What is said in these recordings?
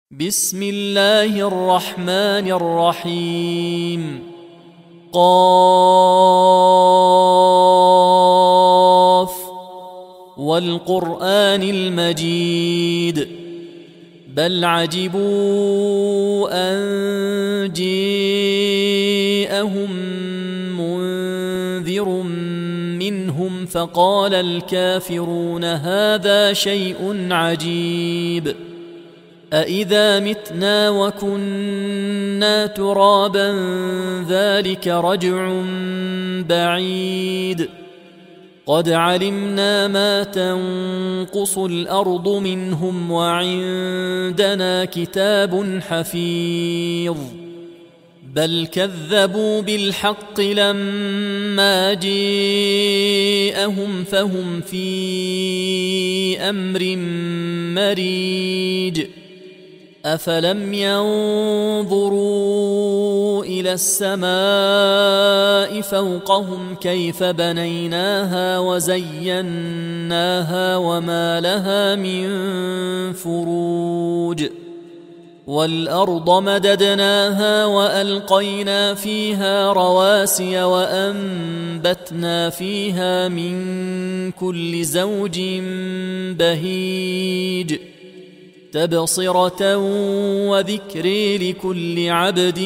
بسم الله الرحمن الرحيم. قاف والقرآن المجيد بل عجبوا أن جاءهم منذر منهم فقال الكافرون هذا شيء عجيب أإذا متنا وكنا ترابا ذلك رجع بعيد قد علمنا ما تنقص الأرض منهم وعندنا كتاب حفيظ بل كذبوا بالحق لما جاءهم فهم في أمر مريج أفلم ينظروا إلى السماء فوقهم كيف بنيناها وزيناها وما لها من فروج والأرض مددناها وألقينا فيها رواسي وأنبتنا فيها من كل زوج بهيج تبصرة وذكر لكل عبد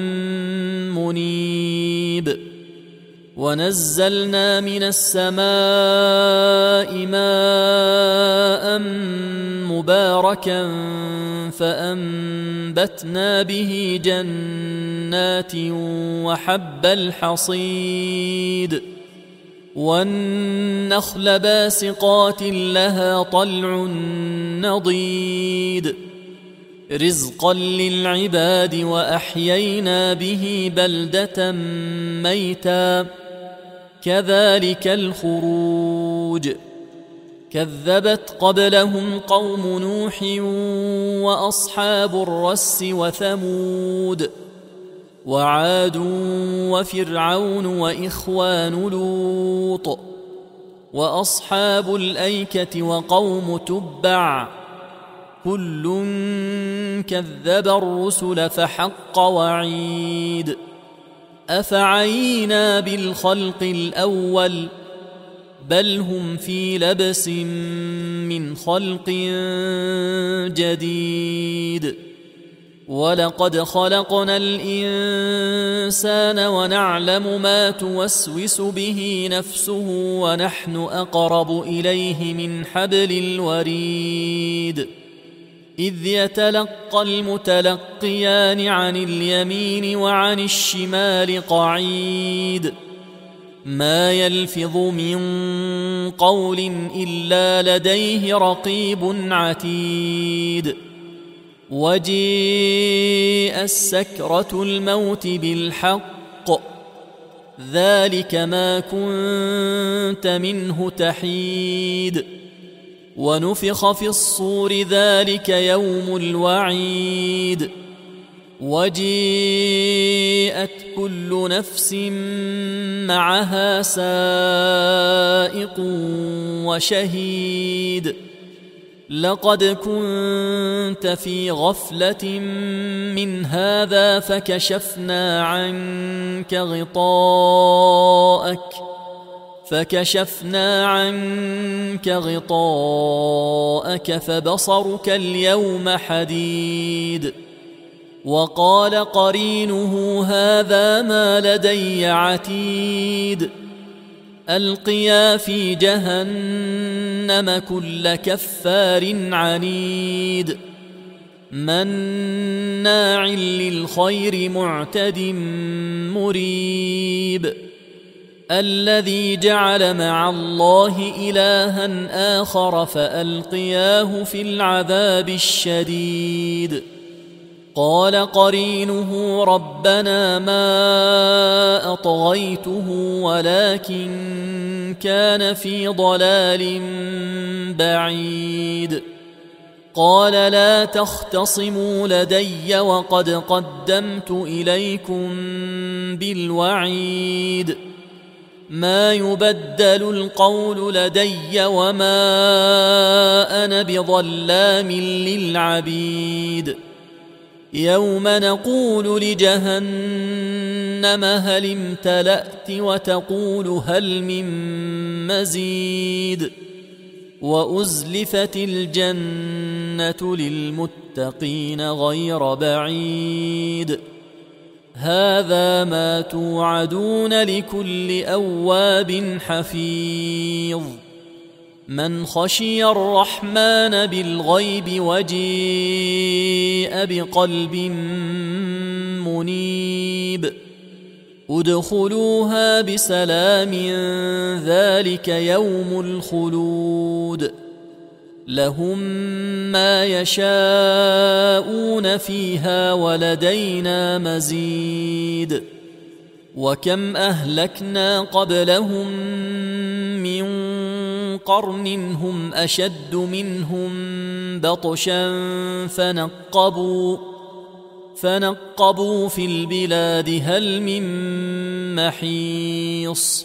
منيب ونزلنا من السماء ماء مباركا فأنبتنا به جنات وحب الحصيد والنخل باسقات لها طلع نضيد رزقا للعباد وأحيينا به بلدة ميتا كذلك الخروج كذبت قبلهم قوم نوح وأصحاب الرس وثمود وعاد وفرعون وإخوان لوط وأصحاب الأيكة وقوم تبع كل كذب الرسل فحق وعيد أفعينا بالخلق الأول بل هم في لبس من خلق جديد ولقد خلقنا الإنسان ونعلم ما توسوس به نفسه ونحن أقرب إليه من حبل الوريد إذ يتلقى المتلقيان عن اليمين وعن الشمال قعيد ما يلفظ من قول إلا لديه رقيب عتيد وجيء السكرة الموت بالحق ذلك ما كنت منه تحيد ونفخ في الصور ذلك يوم الوعيد وجيءت كل نفس معها سائق وشهيد لقد كنت في غفلة من هذا فكشفنا عنك غطاءك فبصرك اليوم حديد وقال قرينه هذا ما لدي عتيد ألقيا في جهنم كل كفار عنيد مناع للخير معتد مريب الذي جعل مع الله إلها آخر فألقياه في العذاب الشديد قال قرينه ربنا ما أطغيته ولكن كان في ضلال بعيد قال لا تختصموا لدي وقد قدمت إليكم بالوعيد ما يبدل القول لدي وما أنا بظلام للعبيد يوم نقول لجهنم هل امتلأت وتقول هل من مزيد وأزلفت الجنة للمتقين غير بعيد هذا ما توعدون لكل أواب حفيظ من خشي الرحمن بالغيب وجيء بقلب منيب ادخلوها بسلام ذلك يوم الخلود لهم ما يشاءون فيها ولدينا مزيد وكم أهلكنا قبلهم من قرن هم أشد منهم بطشا فنقبوا في البلاد هل من محيص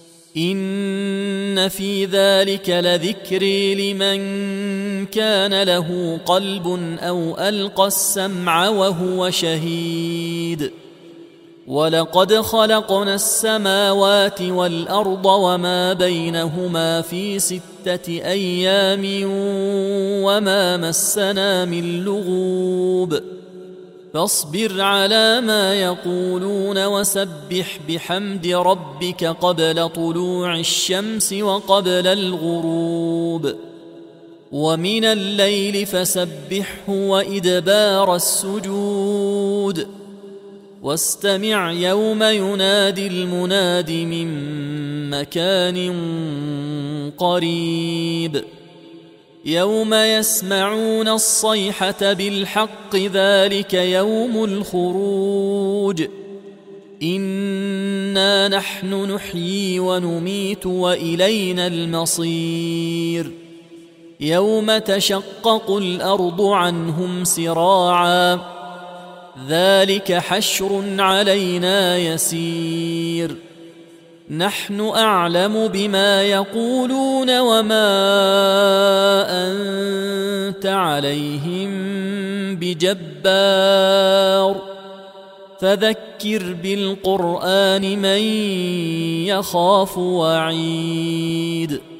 إن في ذلك لذكر لمن كان له قلب أو ألقى السمع وهو شهيد ولقد خلقنا السماوات والأرض وما بينهما في 6 أيام وما مسنا من لغوب فاصبر على ما يقولون وسبح بحمد ربك قبل طلوع الشمس وقبل الغروب ومن الليل فسبحه وإدبار السجود واستمع يوم ينادي المناد من مكان قريب يوم يسمعون الصيحة بالحق ذلك يوم الخروج إنا نحن نحيي ونميت وإلينا المصير يوم تشقق الأرض عنهم سراعا ذلك حشر علينا يسير نحن أعلم بما يقولون وما أنت عليهم بجبار فذكر بالقرآن من يخاف وعيد